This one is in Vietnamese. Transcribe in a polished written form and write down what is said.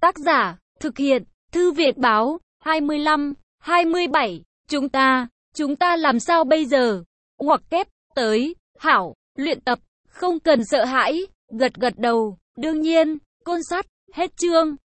Tác giả, thực hiện, Thư viện báo, 25, 27, chúng ta làm sao bây giờ? Ngoặc kép, tới, hảo, luyện tập, không cần sợ hãi, gật gật đầu, đương nhiên, côn sắt, hết chương.